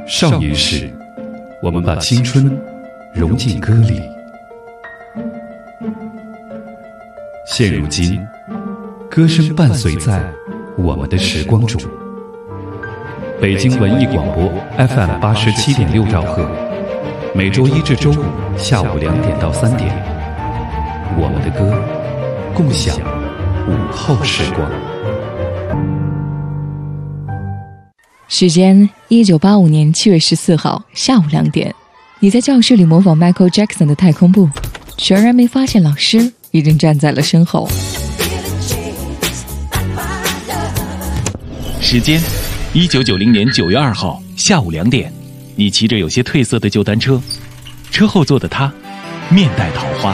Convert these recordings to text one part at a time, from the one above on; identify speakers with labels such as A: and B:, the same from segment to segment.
A: 少年时，我们把青春融进歌里。现如今，歌声伴随在我们的时光中。北京文艺广播 FM 87.6兆赫，每周一至周五下午2点到3点，我们的歌，共享午后时光。
B: 时间1985年7月14号下午2点，你在教室里模仿 Michael Jackson 的太空步，全然没发现老师已经站在了身后。
C: 时间1990年9月2号下午2点，你骑着有些褪色的旧单车，车后座的他面带桃花。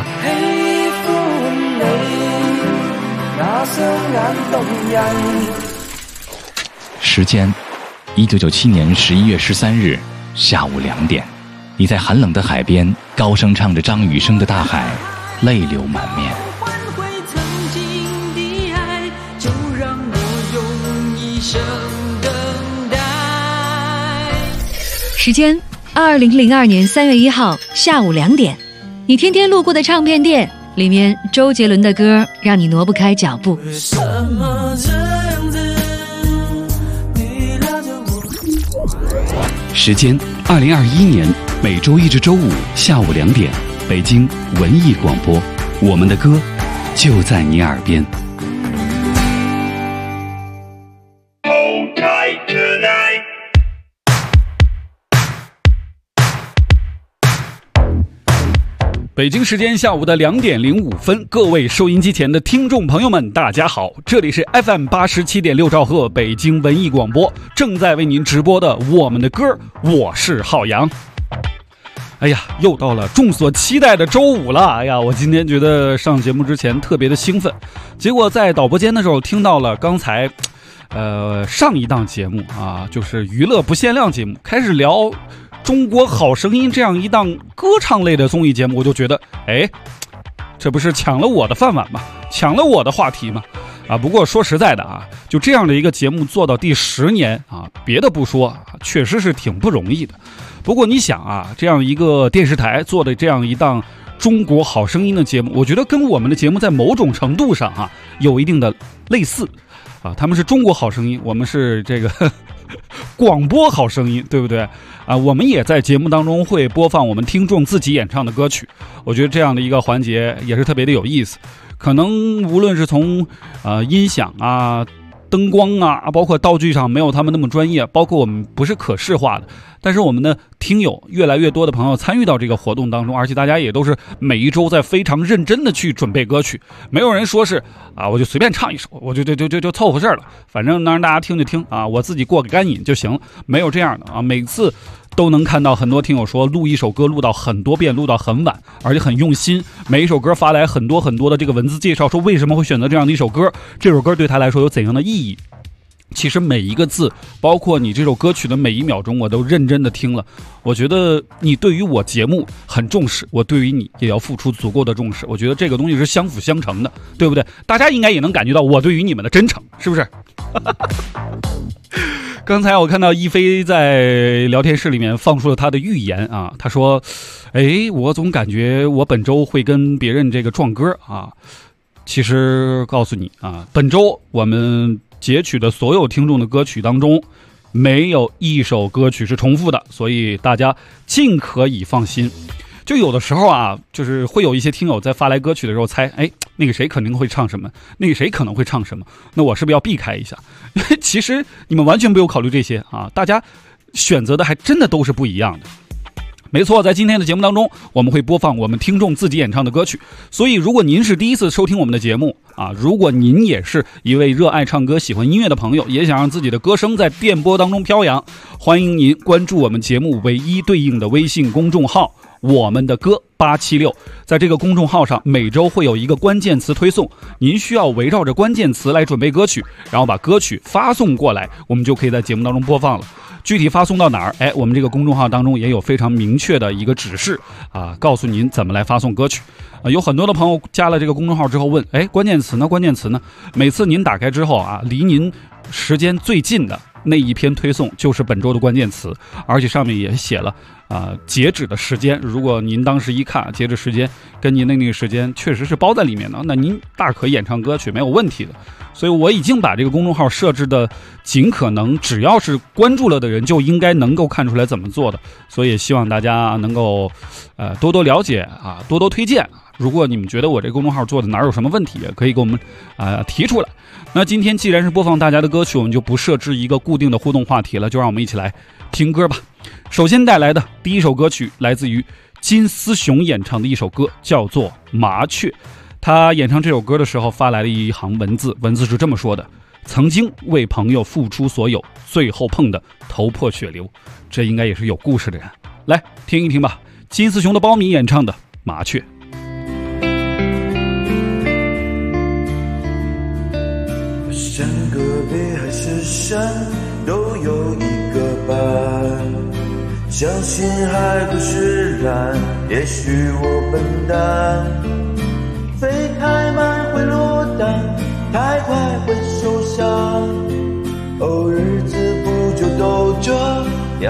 C: 时间1997年11月13日下午2点，你在寒冷的海边高声唱着张雨生的《大海》，泪流满面。
D: 时间2002年3月1号下午2点，你天天路过的唱片店里面，周杰伦的歌让你挪不开脚步。
A: 时间2021年每周一至周五下午2点，北京文艺广播，我们的歌就在你耳边。北京时间下午的2点05分，各位收音机前的听众朋友们，大家好，这里是 FM 87.6兆赫北京文艺广播，正在为您直播的我们的歌，我是浩洋。哎呀，又到了众所期待的周五了。哎呀，我今天觉得上节目之前特别的兴奋，结果在导播间的时候听到了刚才上一档节目啊，就是娱乐不限量节目，开始聊中国好声音这样一档歌唱类的综艺节目，我就觉得，哎，这不是抢了我的饭碗吗？抢了我的话题吗？啊，不过说实在的啊，就这样的一个节目做到第10年啊，别的不说啊，确实是挺不容易的。不过你想啊，这样一个电视台做的这样一档中国好声音的节目，我觉得跟我们的节目在某种程度上啊有一定的类似啊。他们是中国好声音，我们是这个广播好声音，对不对啊？我们也在节目当中会播放我们听众自己演唱的歌曲，我觉得这样的一个环节也是特别的有意思。可能无论是从音响啊、灯光啊，包括道具上没有他们那么专业，包括我们不是可视化的，但是我们的听友越来越多的朋友参与到这个活动当中，而且大家也都是每一周在非常认真的去准备歌曲，没有人说是啊我就随便唱一首，我就凑合事儿了，反正能让大家听就听啊，我自己过个干瘾就行了，没有这样的啊。每次都能看到很多听友说录一首歌录到很多遍，录到很晚，而且很用心，每一首歌发来很多的这个文字介绍，说为什么会选择这样的一首歌，这首歌对他来说有怎样的意义。其实每一个字，包括你这首歌曲的每一秒钟，我都认真的听了。我觉得你对于我节目很重视，我对于你也要付出足够的重视。我觉得这个东西是相辅相成的，对不对？大家应该也能感觉到我对于你们的真诚，是不是？刚才我看到一菲在聊天室里面放出了他的预言啊，他说：“哎，我总感觉我本周会跟别人这个撞歌啊。”其实告诉你啊，本周我们截取的所有听众的歌曲当中，没有一首歌曲是重复的，所以大家尽可以放心。就有的时候啊，就是会有一些听友在发来歌曲的时候猜，哎，那个谁肯定会唱什么，那个谁可能会唱什么，那我是不是要避开一下？因为其实你们完全不用考虑这些啊，大家选择的还真的都是不一样的。没错，在今天的节目当中，我们会播放我们听众自己演唱的歌曲。所以如果您是第一次收听我们的节目啊，如果您也是一位热爱唱歌、喜欢音乐的朋友，也想让自己的歌声在电波当中飘扬，欢迎您关注我们节目唯一对应的微信公众号我们的歌876，在这个公众号上每周会有一个关键词推送，您需要围绕着关键词来准备歌曲，然后把歌曲发送过来，我们就可以在节目当中播放了。具体发送到哪儿？哎，我们这个公众号当中也有非常明确的一个指示啊，告诉您怎么来发送歌曲。有很多的朋友加了这个公众号之后问，哎，关键词呢？关键词呢？每次您打开之后啊，离您时间最近的那一篇推送就是本周的关键词，而且上面也写了截止的时间。如果您当时一看截止时间跟您的那个时间确实是包在里面的，那您大可演唱歌曲没有问题的。所以我已经把这个公众号设置的尽可能只要是关注了的人就应该能够看出来怎么做的，所以也希望大家能够多多了解多多推荐。如果你们觉得我这个公众号做的哪有什么问题，也可以给我们提出来。那今天既然是播放大家的歌曲，我们就不设置一个固定的互动话题了，就让我们一起来听歌吧。首先带来的第一首歌曲来自于金思雄演唱的一首歌，叫做《麻雀》。他演唱这首歌的时候发来了一行文字，文字是这么说的：曾经为朋友付出所有，最后碰得头破血流。这应该也是有故事的人。来听一听吧，金思雄的苞米演唱的《麻雀》。
E: 山隔壁还是山，都有一个伴。相信海枯石烂，也许我笨蛋。飞太慢会落单，太快会受伤。日子不就都这样？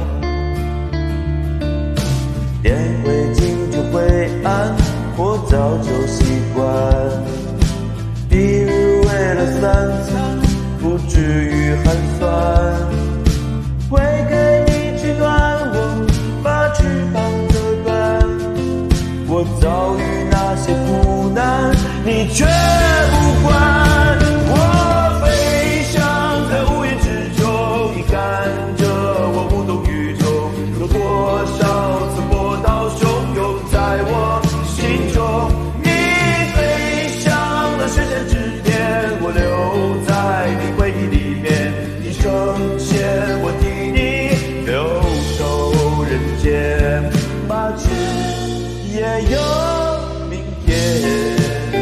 E: 天会晴就会暗，我早就习惯。一日为了三餐，不至于寒酸。会给你取暖，我把翅膀折断。我遭遇那些苦难，你却不管。我飞翔在乌云之中，你看着我无动于衷。有多少次波涛汹涌在我心中？你飞向了神仙之巅，我留在你回忆里面。你升仙，我替你留守人间。麻雀也有明天。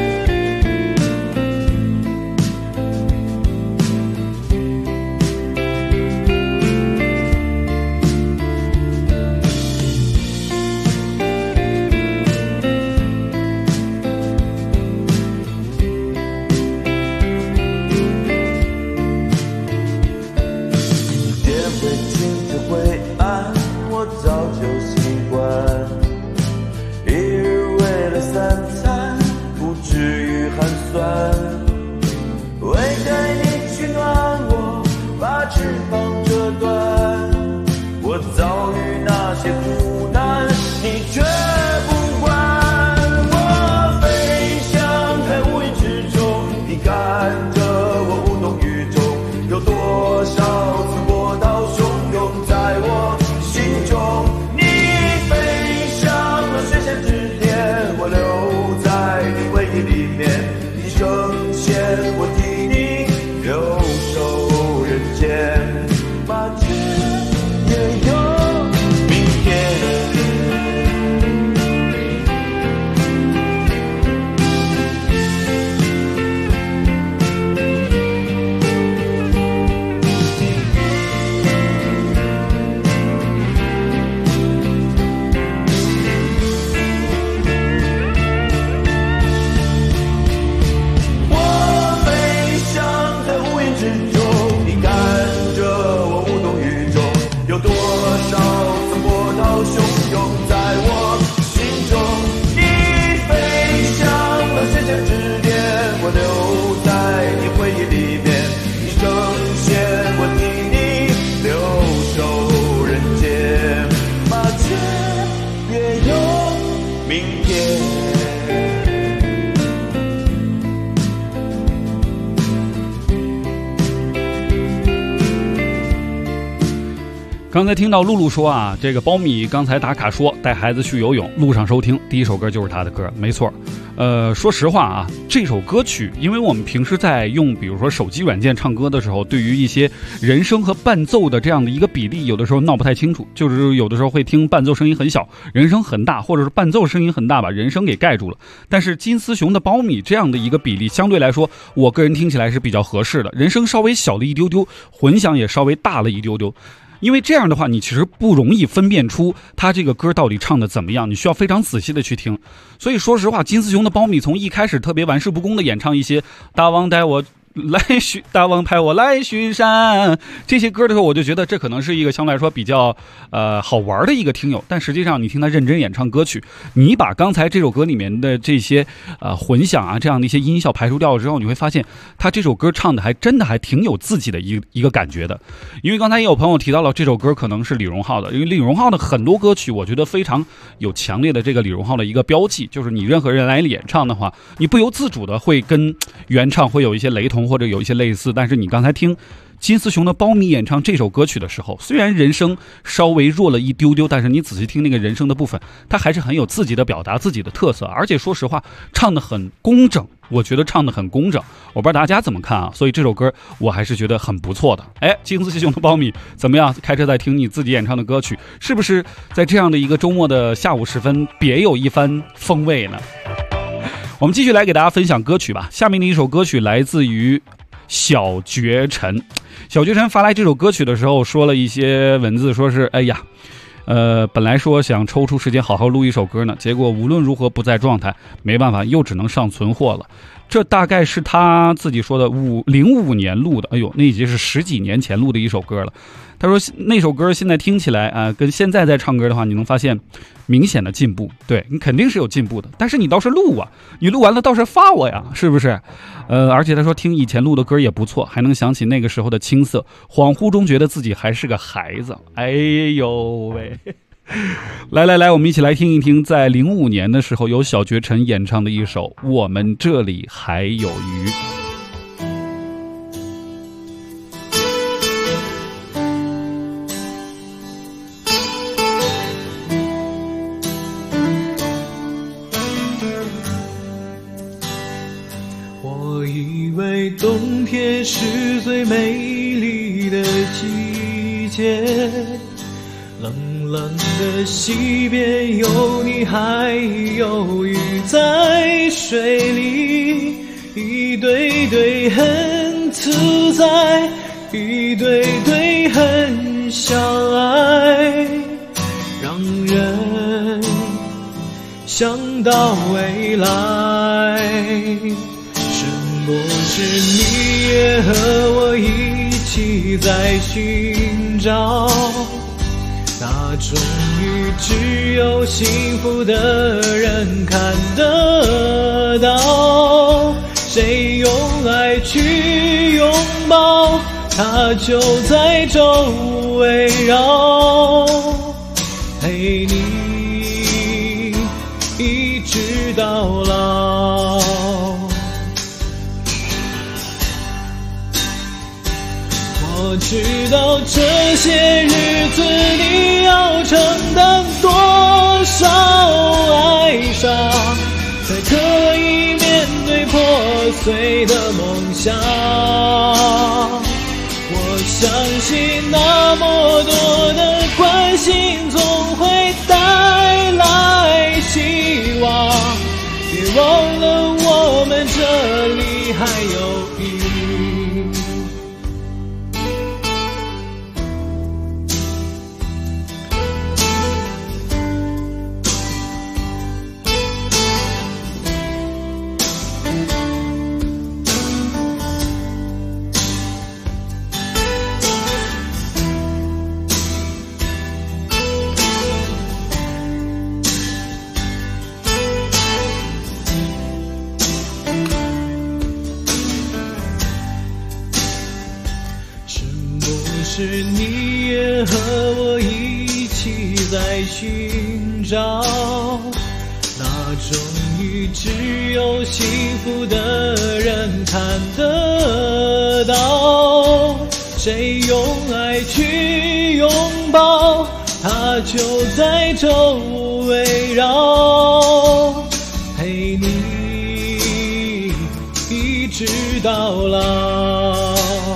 A: 刚才听到露露说这个苞米刚才打卡说带孩子去游泳，路上收听，第一首歌就是他的歌，没错。说实话这首歌曲，因为我们平时在用比如说手机软件唱歌的时候，对于一些人声和伴奏的这样的一个比例，有的时候闹不太清楚，就是有的时候会听伴奏声音很小，人声很大，或者是伴奏声音很大把人声给盖住了。但是金思雄的苞米这样的一个比例，相对来说我个人听起来是比较合适的，人声稍微小了一丢丢，混响也稍微大了一丢丢。因为这样的话你其实不容易分辨出他这个歌到底唱的怎么样，你需要非常仔细的去听。所以说实话，金思雄的苞米从一开始特别玩世不恭的演唱一些大王带我大王派我来巡山这些歌的时候，我就觉得这可能是一个相对来说比较好玩的一个听友，但实际上你听他认真演唱歌曲，你把刚才这首歌里面的这些混响啊这样的一些音效排除掉之后，你会发现他这首歌唱的还真的还挺有自己的一个感觉的。因为刚才也有朋友提到了这首歌可能是李荣浩的，因为李荣浩的很多歌曲我觉得非常有强烈的这个李荣浩的一个标记，就是你任何人来演唱的话，你不由自主的会跟原唱会有一些雷同或者有一些类似。但是你刚才听金丝熊的苞米演唱这首歌曲的时候，虽然人声稍微弱了一丢丢，但是你仔细听那个人声的部分，它还是很有自己的表达，自己的特色，而且说实话唱得很工整，我觉得唱得很工整，我不知道大家怎么看啊？所以这首歌我还是觉得很不错的。金丝熊的苞米怎么样？开车在听你自己演唱的歌曲，是不是在这样的一个周末的下午时分别有一番风味呢？我们继续来给大家分享歌曲吧。下面的一首歌曲来自于小绝尘。小绝尘发来这首歌曲的时候说了一些文字，说是本来说想抽出时间好好录一首歌呢，结果无论如何不在状态，没办法又只能上存货了。这大概是他自己说的05年录的，那已经是10几年前录的一首歌了。他说那首歌现在听起来跟现在在唱歌的话，你能发现明显的进步，对，你肯定是有进步的，但是你倒是录啊，你录完了倒是发我呀，是不是？而且他说听以前录的歌也不错，还能想起那个时候的青涩，恍惚中觉得自己还是个孩子。哎呦喂！来，我们一起来听一听，在05年的时候由小绝尘演唱的一首《我们这里还有鱼》。
E: 我以为冬天是最美丽的季节，冷冷的溪边有你还有鱼在水里，一对对很自在，一对对很相爱，让人想到未来。是不是你也和我一起在寻找那种鱼只有幸福的人看得到？谁用爱去拥抱，它就在周围绕，陪你一直到老。我知道这些日子你要承担多少哀伤，才可以面对破碎的梦想。我相信那么多的关心总会带来希望，别忘了我们这里还有鱼。是你也和我一起在寻找那种鱼只有幸福的人看得到，谁用爱去拥抱，它就在周围绕，陪你一直到老。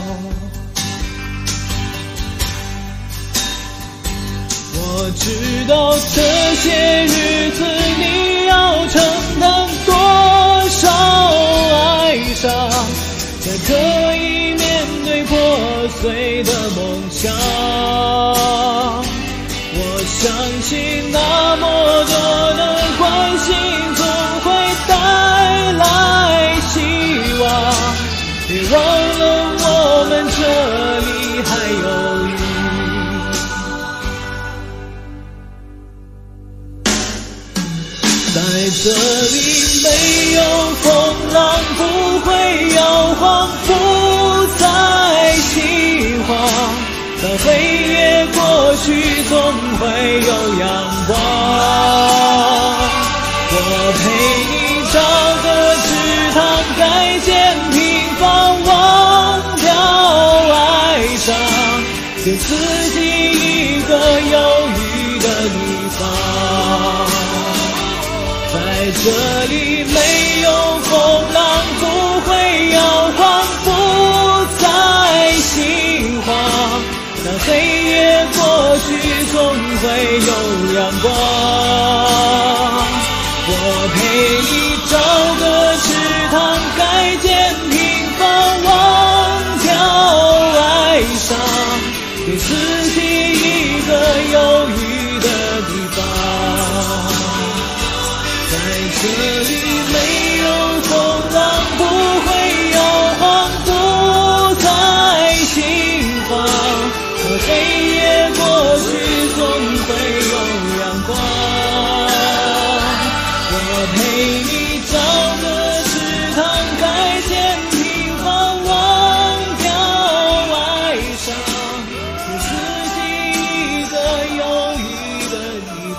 E: 我知道这些日子你要承担多少哀伤，才可以面对破碎的梦想。我相信那么多的关心总会带来希望，别忘
F: 这里没有风浪，不会摇晃，不再心慌。当黑夜过去，总会有阳光。我陪你找个池塘，改建平房，忘掉哀伤，给自己一个忧郁的地方。在这里没有风浪，不会摇晃，不再心慌。当黑夜过去，总会有阳光。我陪你找个池塘，改建平房，忘掉哀伤，给自己一个忧郁的地方。在这里没有风浪，不会摇晃，不再心慌。当黑夜过去，总会有阳光。我陪你找个池塘，改建平房，忘掉哀伤，给自己一个忧郁的地方。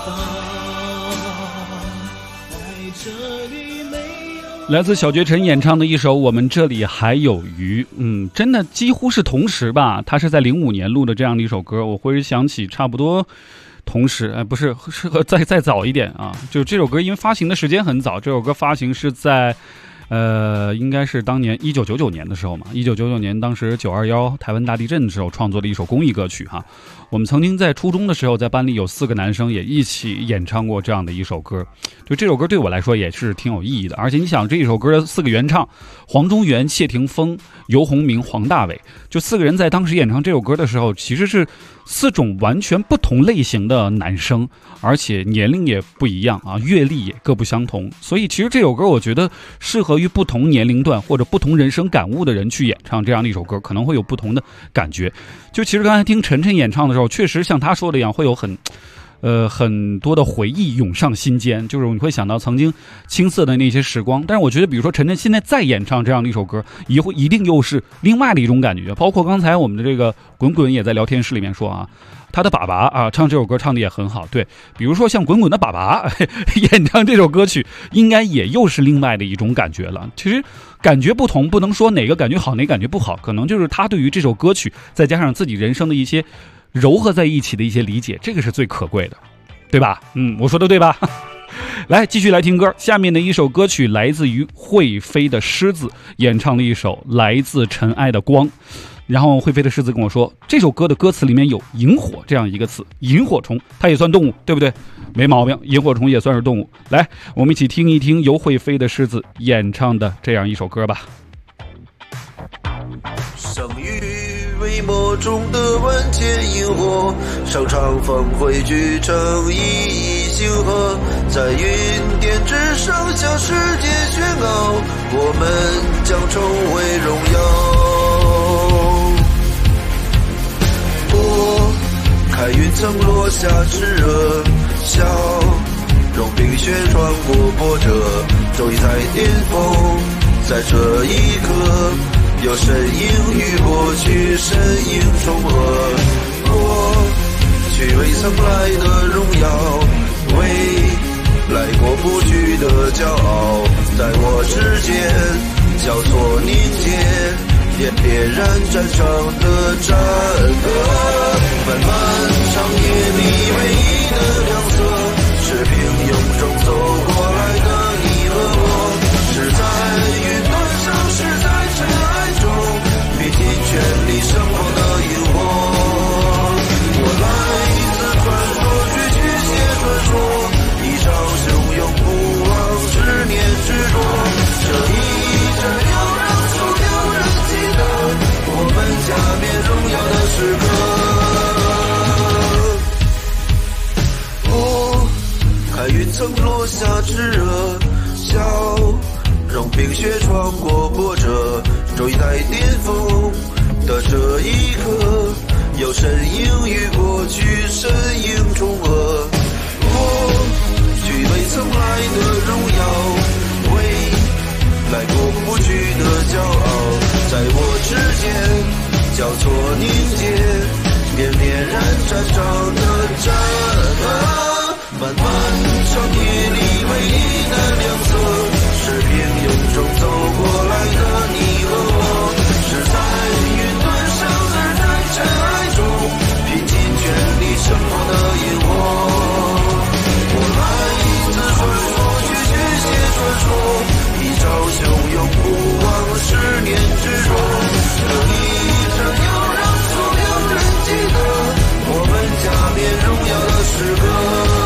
F: 在这里没有。
A: 来自小绝尘演唱的一首《我们这里还有鱼》，真的几乎是同时吧。他是在05年录的这样的一首歌，我会想起差不多同时，不是，适合再早一点啊。就这首歌因为发行的时间很早，这首歌发行是在应该是当年1999年的时候嘛。1999年当时921台湾大地震的时候创作的一首公益歌曲哈。我们曾经在初中的时候，在班里有4个男生也一起演唱过这样的一首歌。就这首歌对我来说也是挺有意义的。而且你想，这一首歌的4个原唱，黄中原、谢霆锋、游鸿明、黄大炜，就4个人在当时演唱这首歌的时候，其实是4种完全不同类型的男生，而且年龄也不一样啊，阅历也各不相同。所以其实这首歌我觉得适合于不同年龄段或者不同人生感悟的人去演唱这样的一首歌，可能会有不同的感觉。就其实刚才听晨晨演唱的时候，确实像他说的一样，会有很多的回忆涌上心间，就是你会想到曾经青涩的那些时光。但是我觉得比如说晨晨现在再演唱这样的一首歌，一定又是另外的一种感觉。包括刚才我们的这个滚滚也在聊天室里面说啊，他的爸爸啊唱这首歌唱的也很好。对，比如说像滚滚的爸爸演唱这首歌曲，应该也又是另外的一种感觉了。其实感觉不同，不能说哪个感觉好哪个感觉不好，可能就是他对于这首歌曲再加上自己人生的一些糅合在一起的一些理解，这个是最可贵的，对吧？我说的对吧？来，继续来听歌。下面的一首歌曲来自于会飞的狮子演唱的一首来自尘埃的光。然后会飞的狮子跟我说，这首歌的歌词里面有萤火这样一个词，萤火虫它也算动物，对不对？没毛病，萤火虫也算是动物。来，我们一起听一听由会飞的狮子演唱的这样一首歌吧。
E: 生于微末中的万千萤火，上长风汇聚成一星河，在云巅之上向世界宣告，我们将成为荣耀。开云层落下炙热，笑容冰雪穿过波折，终于在巅峰，在这一刻，有身影与过去身影重合，过去未曾来的荣耀，未来过不去的骄傲，在我之间交错凝结，点燃战场的战歌，漫漫长夜里唯一的亮色，是平庸中走过来的你和我，是在云端上，是在尘埃中，拼尽全力生活的萤火。我来自传说去写传说，一场汹涌不忘，执念执着，这一阵要让所有人记得我们加冕荣耀的时刻。看云层落下炙热，笑容冰雪穿过波折，终于在巅峰的这一刻，有身影与过去身影重合，过去未曾来的荣耀， 的战啊，漫漫长夜里唯一的亮色，是平庸中走过来的你和我，是在云端上，是在尘埃中，拼尽全力生活的烟火。我来自传说，去写传说，一朝汹涌不忘10年执着，这一生要让所有人记得我们加冕荣耀的时刻。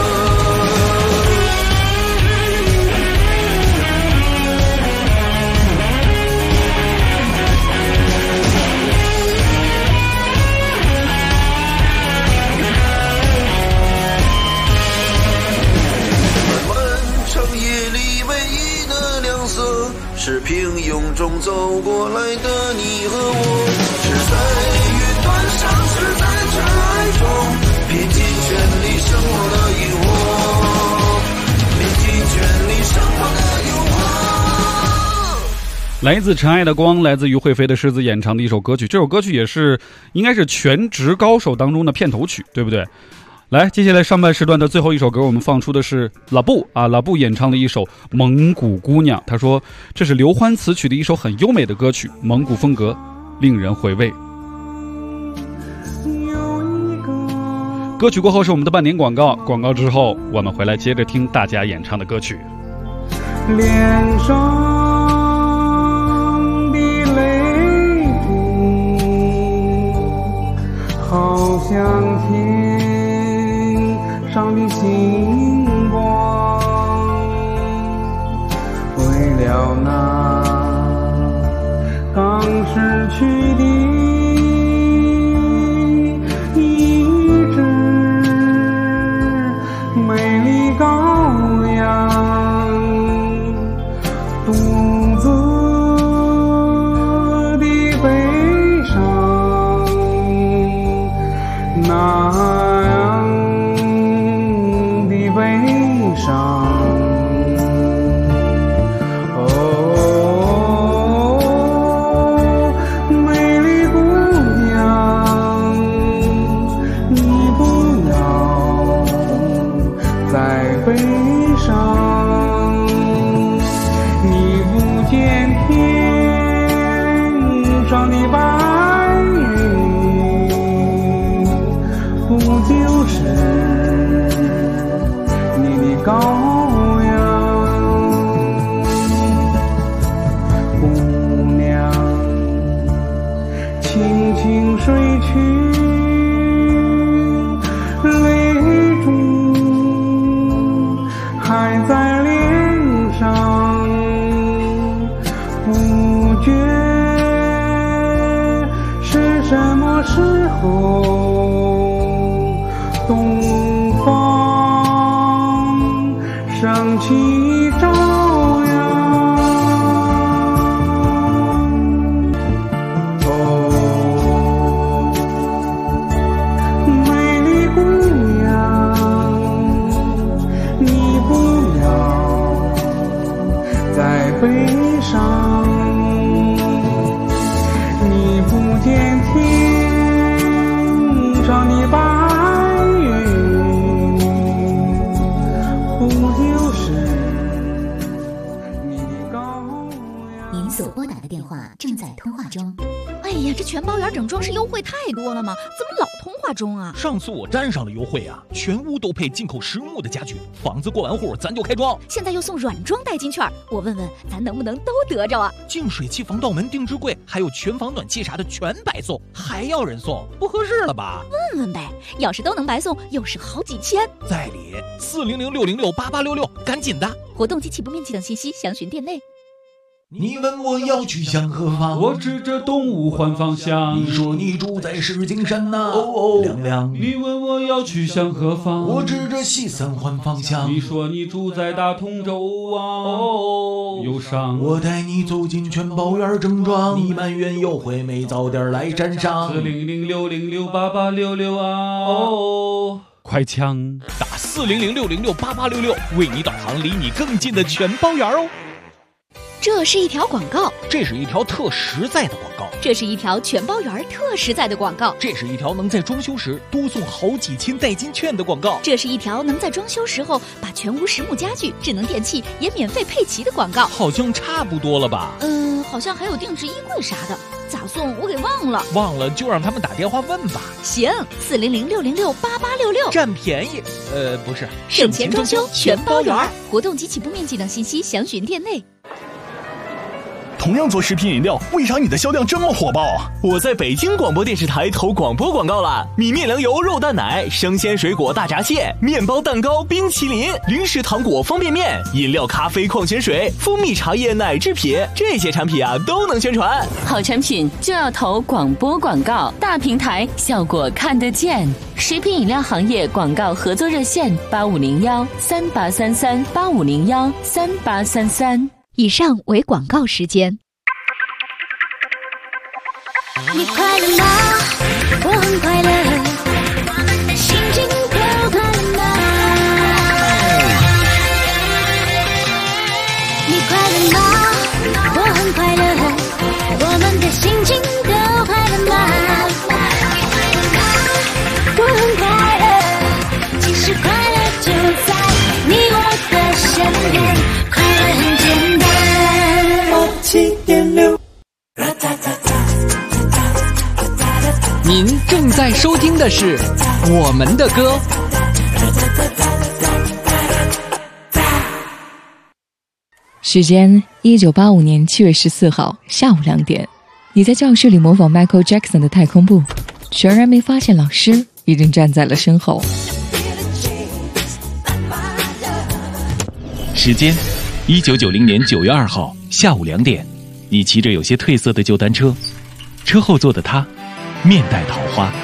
E: 是平庸中走过来的你和我，是在云端上，是在尘埃中，拼尽全力生活的萤火，拼尽全力生活的萤火。
A: 来自尘埃的光，来自于会飞的狮子演唱的一首歌曲，这首歌曲也是应该是全职高手当中的片头曲，对不对？来，接下来上半时段的最后一首歌，我们放出的是拉布拉布演唱的一首《蒙古姑娘》。他说这是刘欢词曲的一首很优美的歌曲，蒙古风格令人回味。歌曲过后是我们的半点广告，广告之后我们回来接着听大家演唱的歌曲。
F: 脸上的泪珠好像天上的星光，为了那刚逝去的一只美丽羔羊，独自的悲伤，那羔羊，姑娘，轻轻睡去，泪珠还在脸上，不觉是什么时候，东方升起朝阳，哦，美丽姑娘，你不要再悲伤，你不见天上的白云，不就是你的羔羊？
G: 您所拨打的电话正在通话中。
H: 哎呀，这全包圆整装饰优惠太多了吗？怎么老通话中啊？
I: 上次我沾上了优惠啊，全屋都配进口实木的家具，房子过完户咱就开装。
H: 现在又送软装代金券，我问问咱能不能都得着啊？
I: 净水器、防盗门、定制柜，还有全房暖气啥的全白送，还要人送，不合适了吧？
H: 问问呗，要是都能白送，又是好几千。
I: 在理，400-606-8866，赶紧的！
H: 活动及起步面积等信息详询店内。
I: 你问我要去向何方，
A: 我指着东吴换方向。
I: 你说你住在石景山呐，哦，亮亮。
A: 你问我要去向何方，
I: 我指着西三环方向。
A: 你说你住在大通州啊，哦，忧伤。
I: 我带你走进全包园正装，你埋怨优惠没早点来沾上。
A: 400-606-8866啊，哦，快枪
I: 打400-606-8866，为你导航离你更近的全包园哦。
H: 这是一条广告，
I: 这是一条特实在的广告，
H: 这是一条全包圆特实在的广告，
I: 这是一条能在装修时多送好几千代金券的广告，
H: 这是一条能在装修时候把全屋实木家具、智能电器也免费配齐的广告。
I: 好像差不多了吧？
H: 好像还有定制衣柜啥的，咋送我给忘了。
I: 忘了就让他们打电话问吧。
H: 行，400-606-8866，
I: 占便宜。不是，
H: 省钱装修全包圆，活动及起步面积等信息详询店内。
J: 同样做食品饮料，为啥你的销量这么火爆啊？
K: 我在北京广播电视台投广播广告了，米面粮油肉蛋奶、生鲜水果大闸蟹、面包蛋糕、冰淇淋、零食糖果方便面、饮料咖啡矿泉水、蜂蜜茶叶奶制品，这些产品啊都能宣传。
L: 好产品就要投广播广告，大平台效果看得见。食品饮料行业广告合作热线8501-3833-8501-3833。
H: 以上为广告时间。
M: 你快乐吗？我很快乐，心情都快乐吗？你快乐吗？我很快乐，我们的心情都快乐吗？我很快乐，其实快乐就在你我的身边，快乐很简单。7.6，
N: 您正在收听的是我们的歌。
B: 时间1985年7月14号下午2点，你在教室里模仿 Michael Jackson 的太空步，全然没发现老师已经站在了身后。
C: 时间1990年9月2号下午2点，你骑着有些褪色的旧单车，车后座的他面带桃花。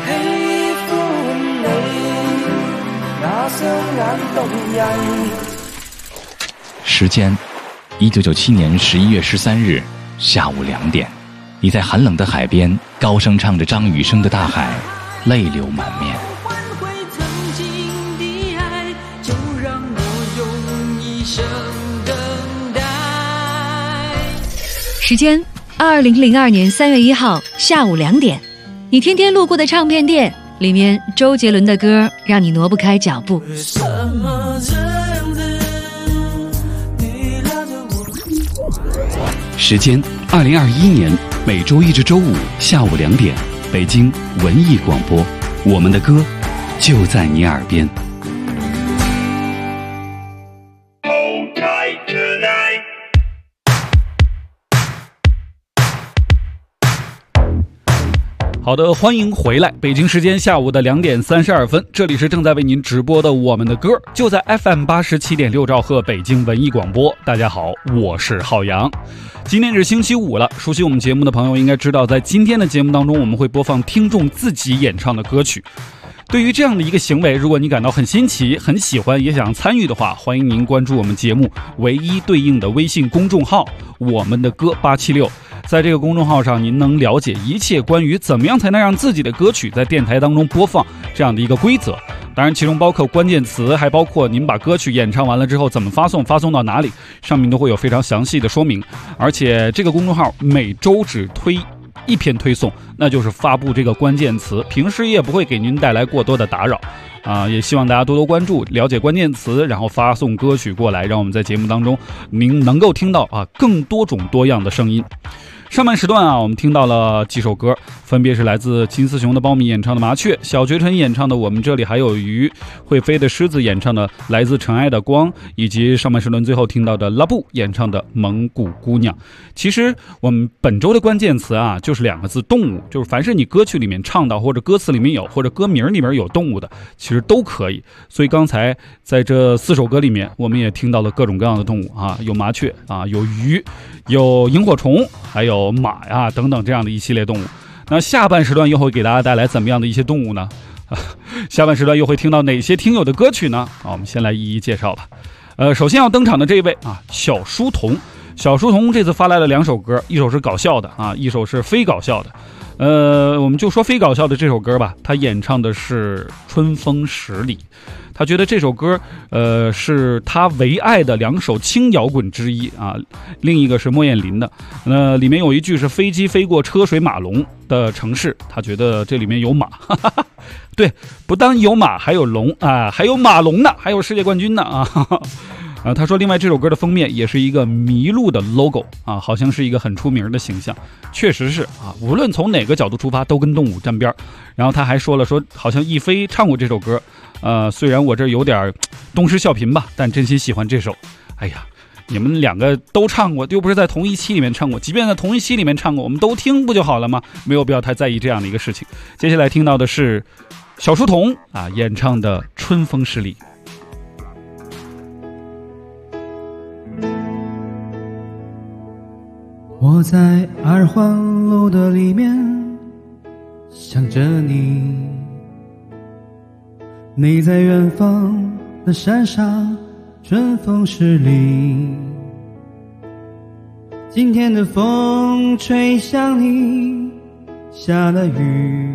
C: 时间1997年11月13日下午2点，你在寒冷的海边高声唱着张雨生的《大海》，泪流满面。
D: 时间2002年3月1号下午2点，你天天路过的唱片店，里面周杰伦的歌让你挪不开脚步。
A: 时间2021年每周一至周五下午2点，北京文艺广播，我们的歌就在你耳边。好的，欢迎回来。北京时间下午的2点32分，这里是正在为您直播的我们的歌，就在 FM 87.6兆赫北京文艺广播。大家好，我是浩洋。今天是星期五了，熟悉我们节目的朋友应该知道，在今天的节目当中，我们会播放听众自己演唱的歌曲。对于这样的一个行为，如果你感到很新奇、很喜欢，也想参与的话，欢迎您关注我们节目唯一对应的微信公众号我们的歌876。在这个公众号上，您能了解一切关于怎么样才能让自己的歌曲在电台当中播放这样的一个规则。当然其中包括关键词，还包括您把歌曲演唱完了之后怎么发送，发送到哪里，上面都会有非常详细的说明。而且这个公众号每周只推一篇推送，那就是发布这个关键词，平时也不会给您带来过多的打扰也希望大家多多关注，了解关键词，然后发送歌曲过来，让我们在节目当中您能够听到更多种多样的声音。上半时段我们听到了几首歌，分别是来自金丝熊的苞米演唱的麻雀，小绝尘演唱的我们这里还有鱼，会飞的狮子演唱的来自尘埃的光，以及上半时段最后听到的拉布演唱的蒙古姑娘。其实我们本周的关键词就是2个字，动物，就是凡是你歌曲里面唱到，或者歌词里面有，或者歌名里面有动物的，其实都可以。所以刚才在这4首歌里面，我们也听到了各种各样的动物有麻雀有鱼，有萤火虫，还有马等等这样的一系列动物。那下半时段又会给大家带来怎么样的一些动物呢？下半时段又会听到哪些听友的歌曲呢？我们先来一一介绍吧。首先要登场的这一位小书童。小书童这次发来了2首歌，一首是搞笑的一首是非搞笑的。 我们就说非搞笑的这首歌吧，他演唱的是《春风十里》，他觉得这首歌是他唯爱的2首轻摇滚之一啊，另一个是莫艳琳的。里面有一句是飞机飞过车水马龙的城市，他觉得这里面有马，哈哈哈，对，不但有马还有龙啊，还有马龙呢，还有世界冠军呢啊。哈哈，他说另外这首歌的封面也是一个麋鹿的 logo 啊，好像是一个很出名的形象，确实是啊，无论从哪个角度出发都跟动物沾边。然后他还说了说好像亦菲唱过这首歌，虽然我这有点东施效颦吧，但真心喜欢这首。哎呀，你们2个都唱过，又不是在同一期里面唱过，即便在同一期里面唱过，我们都听不就好了吗？没有必要太在意这样的一个事情。接下来听到的是小书童啊演唱的《春风十里》。
O: 我在二环路的里面想着你，你在远方的山上，春风十里。今天的风吹向你，下了雨。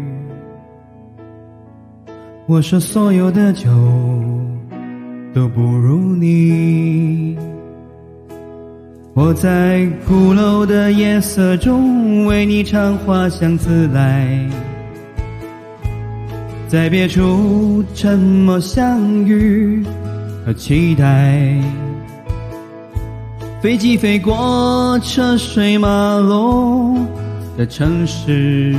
O: 我说所有的酒都不如你。我在鼓楼的夜色中为你唱花香自来，在别处沉默相遇和期待。飞机飞过车水马龙的城市，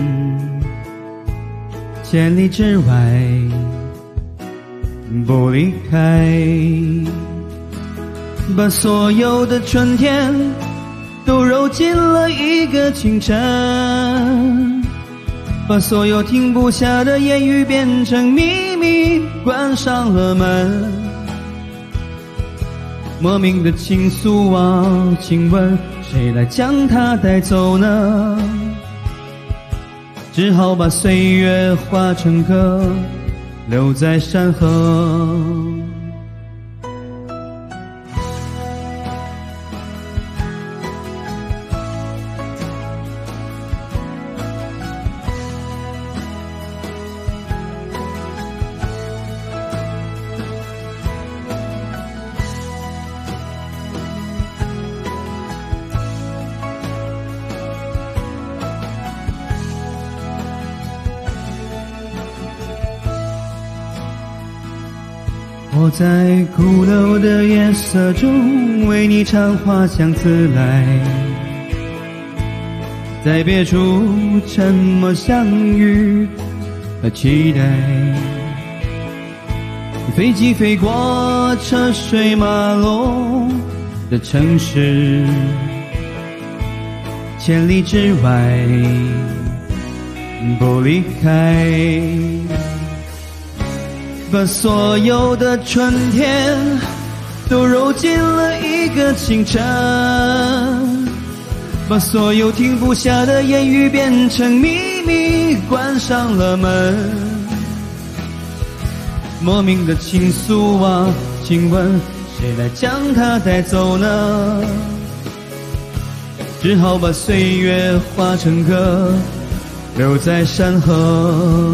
O: 千里之外不离开。把所有的春天都揉进了一个清晨，把所有停不下的言语变成秘密，关上了门。莫名的情愫啊，请问谁来将它带走呢？只好把岁月化成歌，留在山河。我在鼓楼的夜色中为你唱花香自来，在别处沉默相遇和期待。飞机飞过车水马龙的城市，千里之外不离开。把所有的春天都揉进了一个清晨，把所有停不下的言语变成秘密，关上了门。莫名的情愫啊，请问谁来将它带走呢？只好把岁月化成歌，留在山河。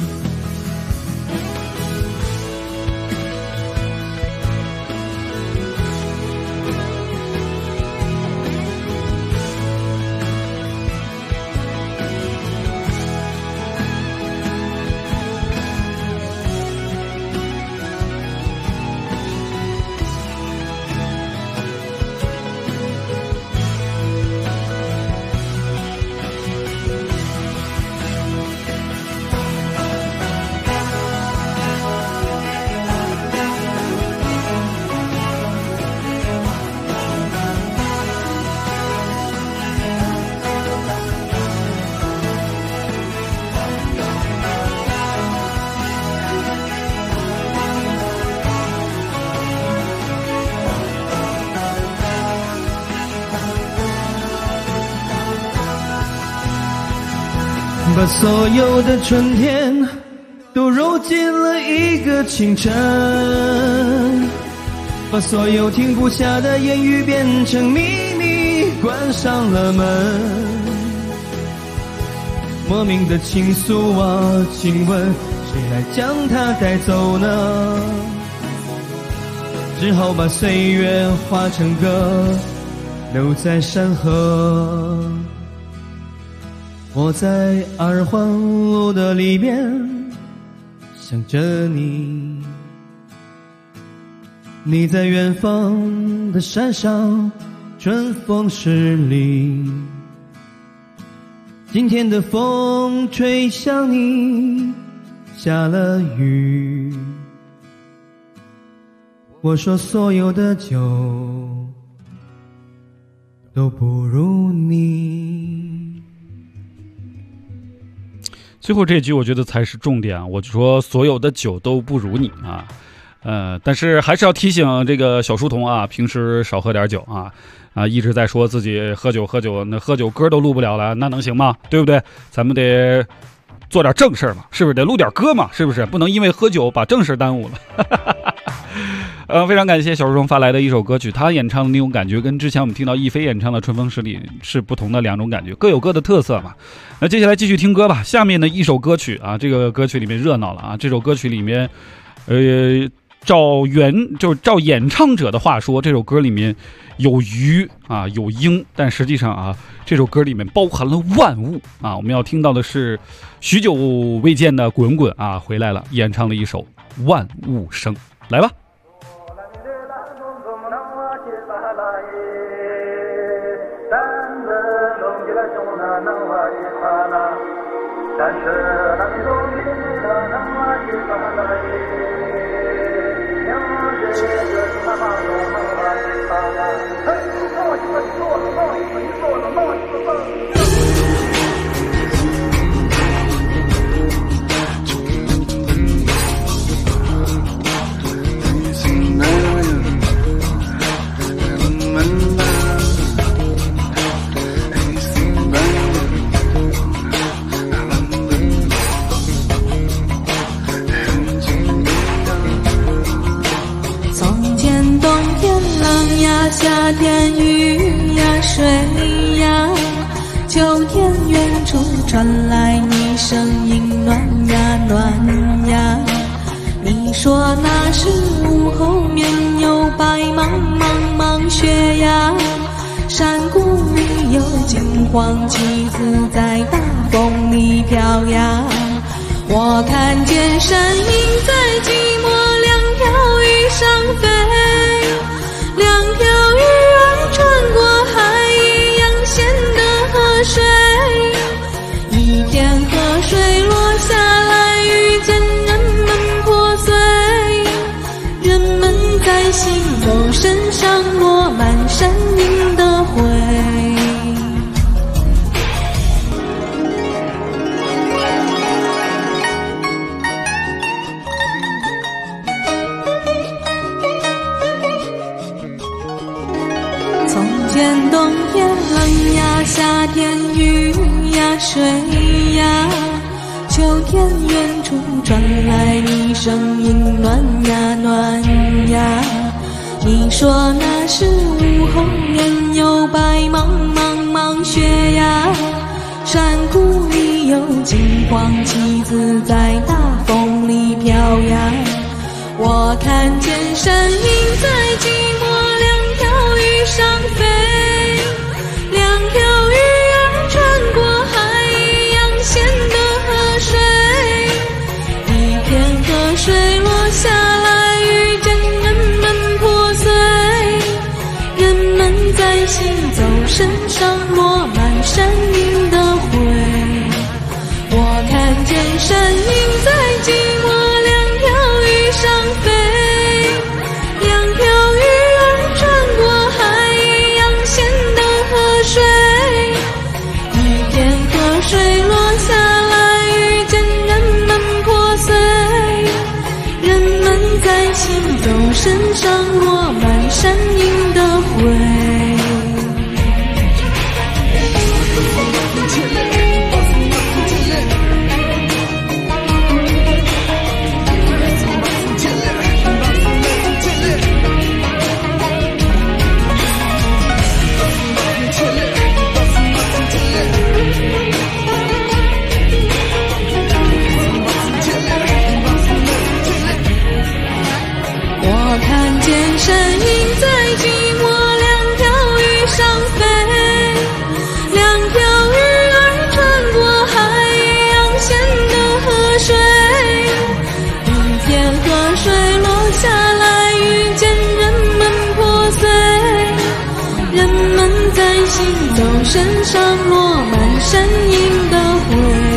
O: 把所有的春天都揉进了一个清晨，把所有停不下的言语变成秘密，关上了门。 莫名的倾诉啊，请问谁来将它带走呢？只好把岁月化成歌，留在山河。我在二环路的里边想着你，你在远方的山上春风十里。今天的风吹向你，下了雨。我说所有的酒都不如你。
A: 最后这句我觉得才是重点啊！我就说所有的酒都不如你啊，但是还是要提醒这个小书童啊，平时少喝点酒啊，一直在说自己喝酒，那喝酒歌都录不了了，那能行吗？对不对？咱们得做点正事嘛，是不是？得录点歌嘛，是不是？不能因为喝酒把正事耽误了。非常感谢小书童发来的一首歌曲，他演唱的那种感觉跟之前我们听到亦菲演唱的《春风十里》是不同的两种感觉，各有各的特色嘛。那接下来继续听歌吧，下面的一首歌曲啊，这个歌曲里面热闹了啊，这首歌曲里面照演唱者的话说，这首歌里面有鱼啊，有鹰，但实际上啊，这首歌里面包含了万物啊。我们要听到的是许久未见的滚滚啊回来了，演唱了一首《万物生》，来吧。
M: 夏天雨呀水呀，秋天远处传来你声音暖呀暖呀。你说那是午后面有白茫茫雪呀，山谷里有金黄旗子在大风里飘呀。我看见山鹰在寂寞两条鱼上飞，两条鱼儿穿过海一样咸的河水，一片河水落下来遇见人们破碎，人们在行走身上落满山鹰的灰。冬天冷呀，夏天雨呀水呀，秋天远处传来你声音暖呀暖呀。你说那是午后面有白茫雪呀，山谷里有金黄旗子在大风里飘呀。我看见山鹰在寂寞两条鱼上飞，两条鱼儿穿过海一样咸的河水，一片河水落下来遇见人们破碎，人们在行走身上落满山鹰的灰。我看见山鹰在寂寞两条鱼上飞，两条鱼儿穿过海一样咸的河水，一片河水落下来遇见人们破碎，人们在行走身上落满山鹰的灰。 我看见身影在寂寞两条鱼上飞，两条鱼儿穿过海洋线的河水，一片河水落下来，遇见人们破碎，人们在行走身上落满身影的灰。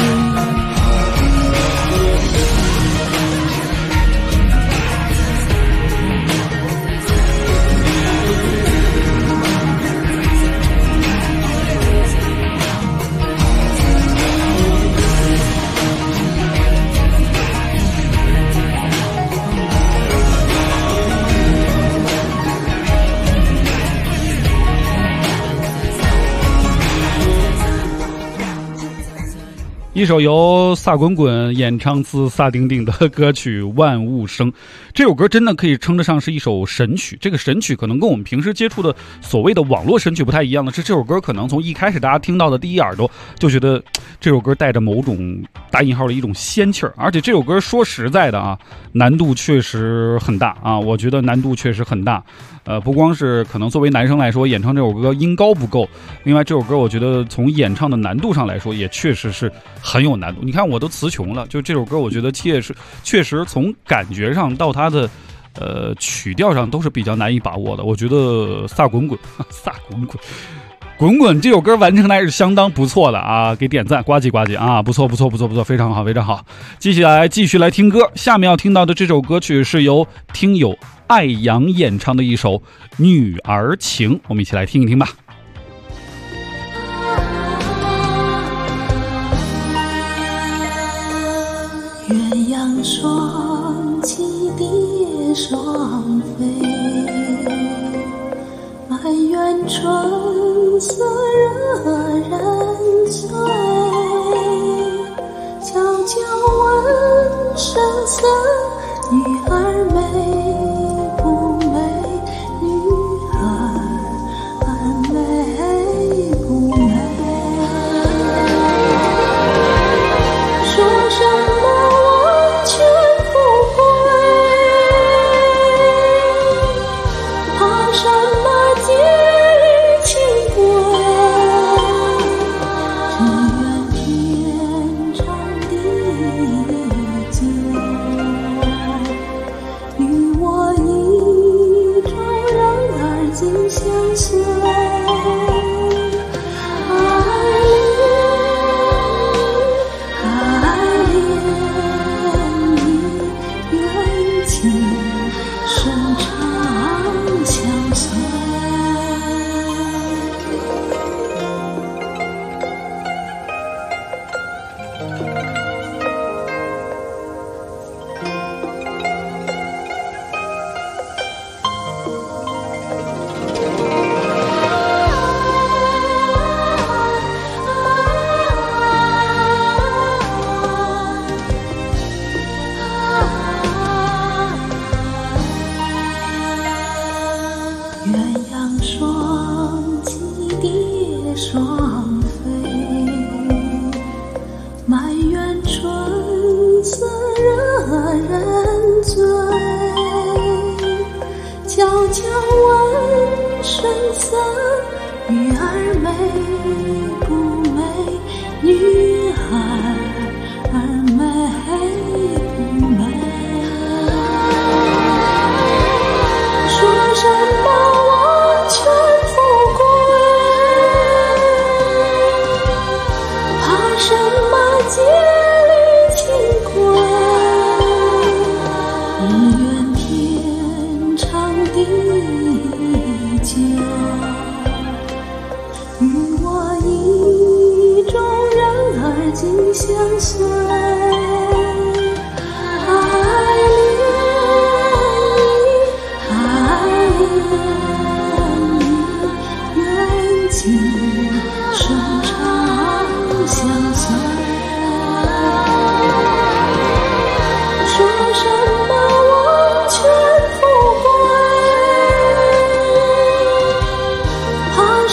A: 一首由萨滚滚演唱自萨顶顶的歌曲《万物生》，这首歌真的可以称得上是一首神曲。这个神曲可能跟我们平时接触的所谓的网络神曲不太一样的是，这首歌可能从一开始大家听到的第一耳朵就觉得这首歌带着某种打引号的一种仙气儿，而且这首歌说实在的啊，难度确实很大啊，我觉得难度确实很大。不光是可能作为男生来说演唱这首歌音高不够，另外这首歌我觉得从演唱的难度上来说也确实是很有难度。你看我都词穷了，就这首歌我觉得确实从感觉上到它的曲调上都是比较难以把握的。我觉得萨滚滚这首歌完成的还是相当不错的啊，给点赞，呱唧呱唧啊，不错，非常好，非常好。继续来听歌，下面要听到的这首歌曲是由听友爱阳演唱的一首《女儿情》，我们一起来听一听吧。
M: 鸳鸯双栖蝶双飞，满园春色惹人醉，悄悄问声色，女儿美不美？女儿美不美？说什么完全不会，怕什么结与情归？只愿天长地久，与我意中人儿紧相随。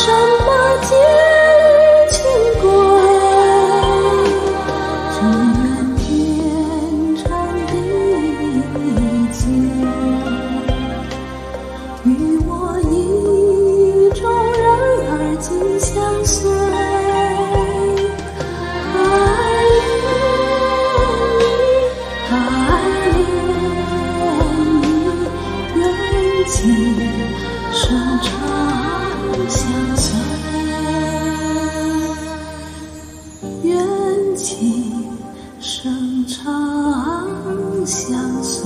M: 只情深长相随，缘情深长相随。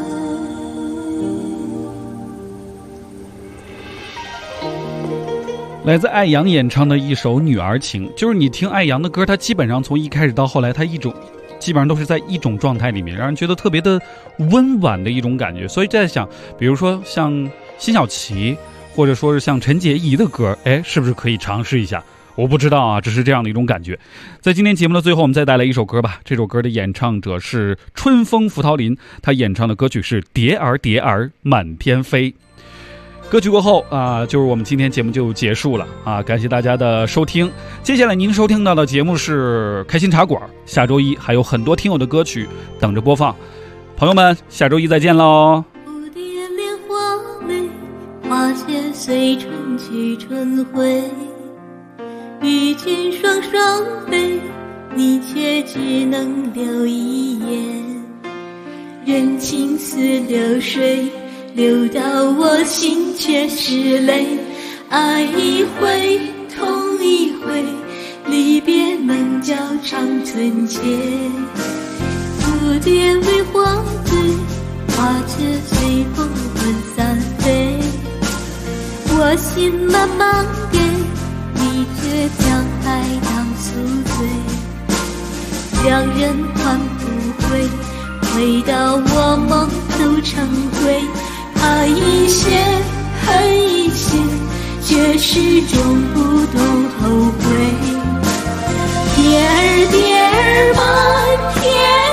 A: 来自艾扬演唱的一首《女儿情》，就是你听艾扬的歌，他基本上从一开始到后来，他基本上都是在一种状态里面，让人觉得特别的温婉的一种感觉。所以在想，比如说像辛晓琪，或者说是像陈洁仪的歌，是不是可以尝试一下？我不知道啊，只是这样的一种感觉。在今天节目的最后，我们再带来一首歌吧。这首歌的演唱者是春风拂桃林，他演唱的歌曲是《蝶儿蝶儿满天飞》。歌曲过后就是我们今天节目就结束了啊！感谢大家的收听。接下来您收听到的节目是开心茶馆，下周一还有很多听友的歌曲等着播放。朋友们，下周一再见喽！
M: 蝴蝶恋花蕾，花前随春去春回。与君双双飞，你却只能留一眼。人情似流水，流到我心却是泪。爱一回，痛一回，离别能较长存结。蝴蝶为花醉，花却随风分散飞。我心慢慢给，你却将爱当宿醉。两人换不回，回到我梦都成灰。爱一些，恨一些，却始终不懂后悔。蝶儿蝶儿满天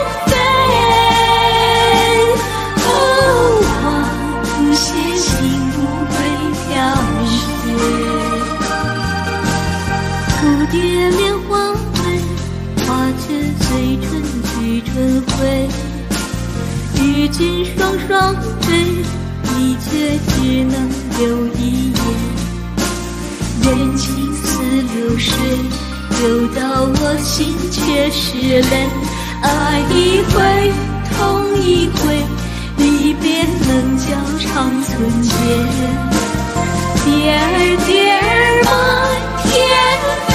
M: 飞，花不谢，心不会飘雪。蝴蝶恋花蕾，花却随春去春回。与君双双飞，你却只能留一眼。人情似流水，流到我心却是泪。爱一回，痛一回，离别能较长存结。蝶儿蝶儿满天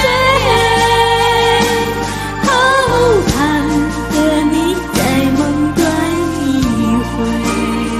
M: 飞，盼得你在梦断一回。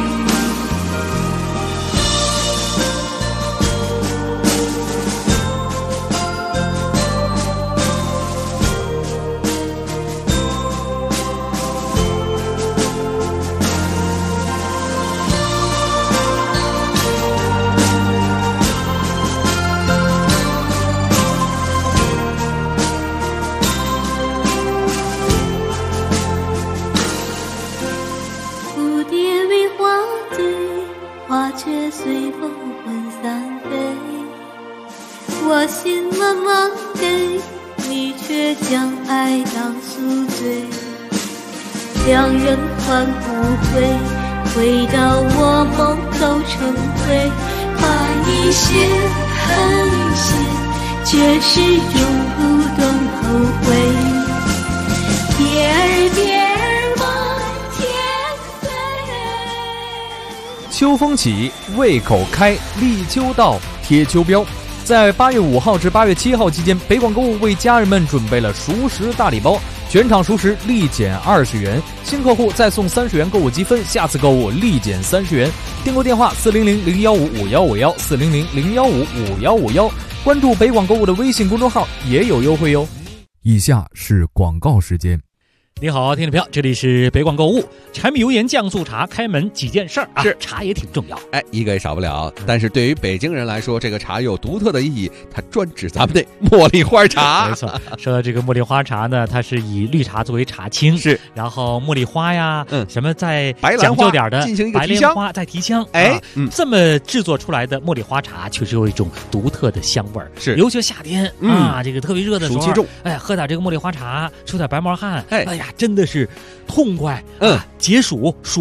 M: 花却随风分散飞，我心慢慢给，你却将爱当宿醉。两人换不回，回到我梦都成灰。爱一些，恨一些，却始终不懂后悔。蝶儿蝶儿满天飞。
P: 秋风起，胃口开，立秋到，贴秋膘。在8月5号至8月7号期间，北广购物为家人们准备了熟食大礼包，全场熟食立减20元，新客户再送30元购物积分，下次购物立减30元。订购电话400-015-5151 400-015-5151，关注北广购物的微信公众号也有优惠哟。
Q: 以下是广告时间。
I: 你好，听众朋友，这里是北广购物。柴米油盐酱醋茶开门几件事儿啊，是茶也挺重要，
R: 一个也少不了。但是对于北京人来说，这个茶有独特的意义，它专指咱们的茉莉花茶。
I: 没错，说这个茉莉花茶呢，它是以绿茶作为茶青，是，然后茉莉花呀，什么再讲究点的
R: 进行一个
I: 白莲花再提香，这么制作出来的茉莉花茶，确实有一种独特的香味儿。是，尤其夏天啊，这个特别热的时候，
R: 暑气重，
I: 喝点这个茉莉花茶，出点白毛汗，哎呀，真的是痛快，解暑舒服。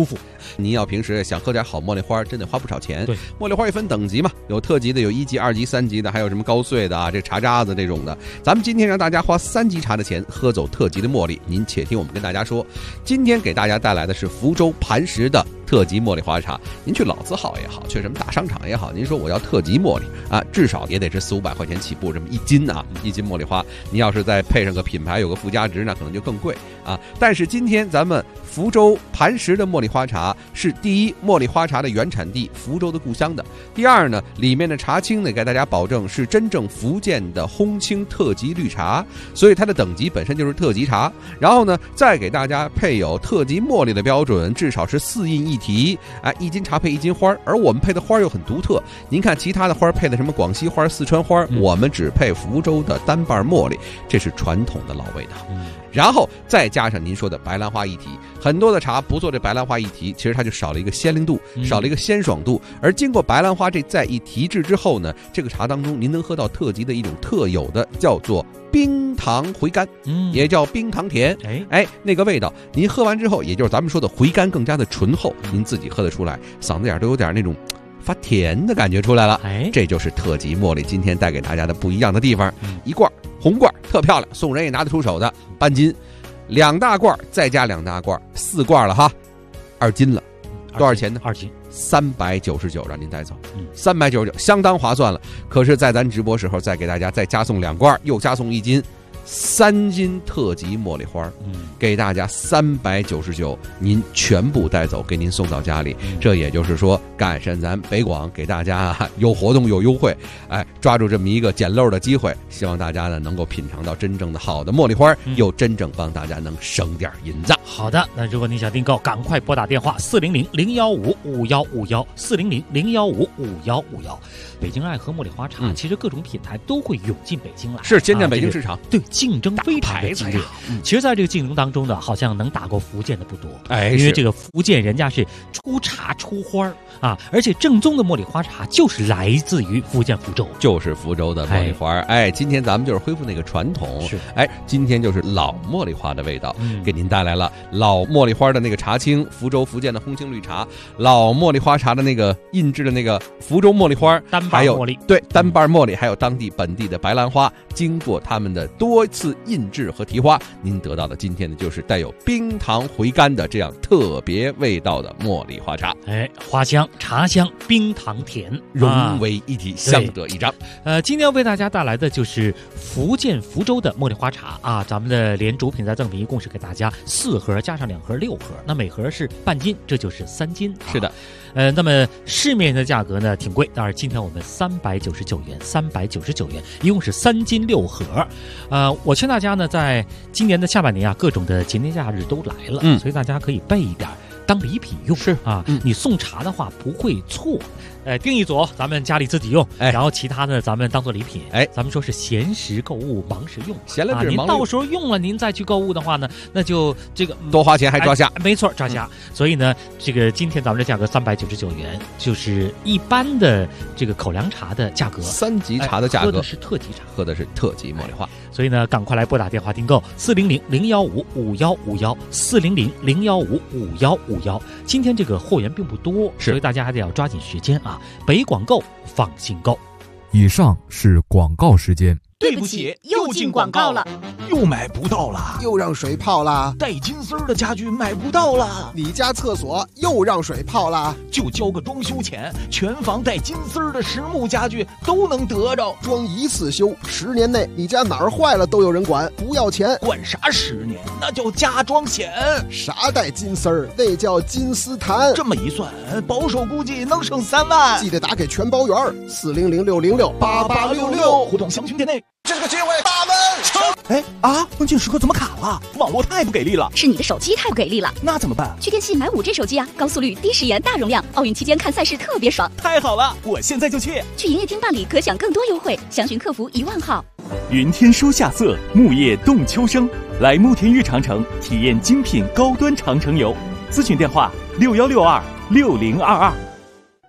R: 您要平时想喝点好茉莉花，真得花不少钱。对，茉莉花也分等级嘛，有特级的，有1级、2级、3级的，还有什么高碎的啊，这茶渣子这种的。咱们今天让大家花3级茶的钱喝走特级的茉莉，您且听我们跟大家说，今天给大家带来的是福州磐石的特级茉莉花茶。您去老字号也好，去什么大商场也好，您说我要特级茉莉啊，至少也得是400-500块钱起步，这么1斤啊，1斤茉莉花。你要是再配上个品牌，有个附加值，那可能就更贵啊。但是今天咱们福州磐石的茉莉花茶是第一，茉莉花茶的原产地，福州的故乡的；第二呢，里面的茶青呢，给大家保证是真正福建的烘青特级绿茶，所以它的等级本身就是特级茶。然后呢，再给大家配有特级茉莉的标准，至少是4印1提，哎，1斤茶配1斤花，而我们配的花又很独特。您看其他的花配的什么广西花、四川花，我们只配福州的单瓣茉莉，这是传统的老味道。然后再加上您说的白兰花一提，很多的茶不做这白兰花一提，其实它就少了一个鲜灵度，少了一个鲜爽度。而经过白兰花这再一提制之后呢，这个茶当中您能喝到特级的一种特有的叫做冰糖回甘，也叫冰糖甜。哎，那个味道您喝完之后，也就是咱们说的回甘更加的醇厚，您自己喝得出来，嗓子眼都有点那种发甜的感觉出来了。这就是特级茉莉今天带给大家的不一样的地方。一罐红罐特漂亮，送人也拿得出手的，半斤，2大罐再加2大罐，4罐了哈，2斤了，多少钱呢？2斤399，让您带走，399相当划算了。可是，在咱直播时候再给大家再加送2罐，又加送1斤。3斤特级茉莉花，给大家399，您全部带走，给您送到家里。这也就是说，赶上咱北广给大家有活动有优惠，哎，抓住这么一个捡漏的机会，希望大家呢能够品尝到真正的好的茉莉花，又真正帮大家能省点银子。
I: 好的，那如果您想订购，赶快拨打电话400-015-5151，400-015-5151。北京爱喝茉莉花茶，其实各种品牌都会涌进北京来，
R: 是先占北京市场，
I: 对，竞争非常的激烈。其实，在这个竞争当中呢，好像能打过福建的不多，因为这个福建人家是出茶出花啊，而且正宗的茉莉花茶就是来自于福建福州，
R: 就是福州的茉莉花。哎，今天咱们就是恢复那个传统，哎，今天就是老茉莉花的味道，给您带来了老茉莉花的那个茶青，福州福建的烘青绿茶，老茉莉花茶的那个印制的那个福州茉莉花，还有对单瓣茉莉，还有当地本地的白兰花，经过他们的多次印制和提花，您得到的今天的就是带有冰糖回甘的这样特别味道的茉莉花茶。
I: 哎，花香、茶香、冰糖甜
R: 融为一体，相得益彰。
I: 今天为大家带来的就是福建福州的茉莉花茶啊，咱们的连主品再赠品一共是给大家4盒加上2盒6盒，那每盒是半斤，这就是3斤。
R: 是的。
I: 那么市面的价格呢挺贵，但是今天我们399元，399元，一共是3斤6盒。我劝大家呢，在今年的下半年啊，各种的节假日都来了，所以大家可以备一点当礼品用。
R: 是
I: 啊，你送茶的话不会错。订一组，咱们家里自己用，然后其他的咱们当做礼品。咱们说是闲时购物，忙时用。
R: 闲了
I: 您到时候用了，您再去购物的话呢，那就这个
R: 多花钱还抓瞎。
I: 没错，抓瞎。所以呢，这个今天咱们的价格399元，就是一般的这个口粮茶的价格
R: ，3级茶的价格，
I: 喝的是特级茶，
R: 喝的是特级茉莉花。
I: 所以呢，赶快来拨打电话订购400-015-5151，400-015-5151。今天这个货源并不多，所以大家还得要抓紧时间啊！北广购，放心购。
Q: 以上是广告时间。
H: 对不起，又进广告了，
J: 又买不到了，
S: 又让水泡了，
J: 带金丝的家具买不到了，
S: 你家厕所又让水泡了，
J: 就交个装修钱，全房带金丝的实木家具都能得着，
S: 装一次修，10年内你家哪儿坏了都有人管，不要钱。
J: 管啥10年？那叫家装险。
S: 啥带金丝儿？那叫金丝檀。
J: 这么一算，保守估计能省3万。
S: 记得打给全包员，400-606-8866，
J: 互动详询店内。这是个机会，大门城。关键时刻怎么卡了？网络太不给力了。
H: 是你的手机太不给力了。
J: 那怎么办？
H: 去电信买5G 手机啊，高速率、低时延、大容量。奥运期间看赛事特别爽。
J: 太好了，我现在就去。
H: 去营业厅办理，可享更多优惠。详询客服1万号。
K: 云天书夏色，木叶动秋生。来慕田峪长城体验精品高端长城游。咨询电话：61626022。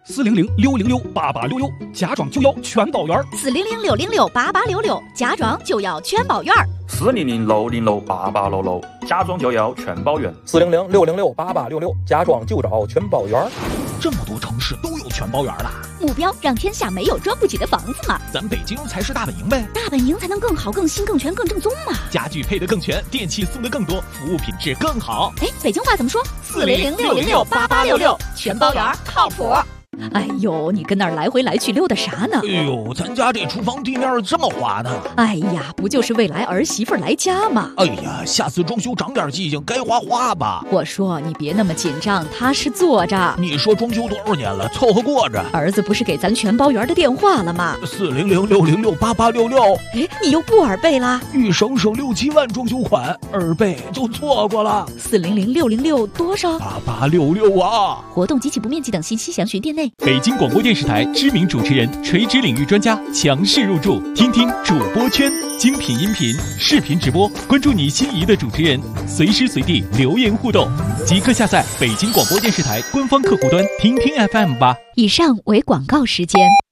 A: 400-606-8866，家装就要全包圆。
H: 400-606-8866，家装就要全包圆。
T: 400-606-8866，家装就要全包圆。
J: 400-606-8866，家装就找全包圆。 这么多城市都有全包圆了，
H: 目标让天下没有装不起的房子嘛。
J: 咱北京才是大本营呗，
H: 大本营才能更好、更新、更全、更正宗嘛。
J: 家具配得更全，电器送得更多，服务品质更好。
H: 哎，北京话怎么说？400-606-8866，全包圆靠谱。哎呦，你跟那儿来回来去溜达啥呢？
J: 哎呦，咱家这厨房地面这么滑呢。
H: 哎呀，不就是未来儿媳妇来家吗？
J: 哎呀，下次装修长点记性，该花吧。
H: 我说你别那么紧张，踏实做着。
J: 你说装修多少年了，凑合过着。
H: 儿子不是给咱全包圆的电话了吗
J: ？400-606-8866。
H: 哎，你又不耳背啦？
J: 欲省6-7万装修款，耳背就错过了。
H: 400-606多少
J: ？8866啊！
H: 活动及其不面积等信息详询店内。
U: 北京广播电视台知名主持人、垂直领域专家强势入驻，听听主播圈，精品音频、视频直播，关注你心仪的主持人，随时随地留言互动，即刻下载北京广播电视台官方客户端听听 FM 吧。
H: 以上为广告时间。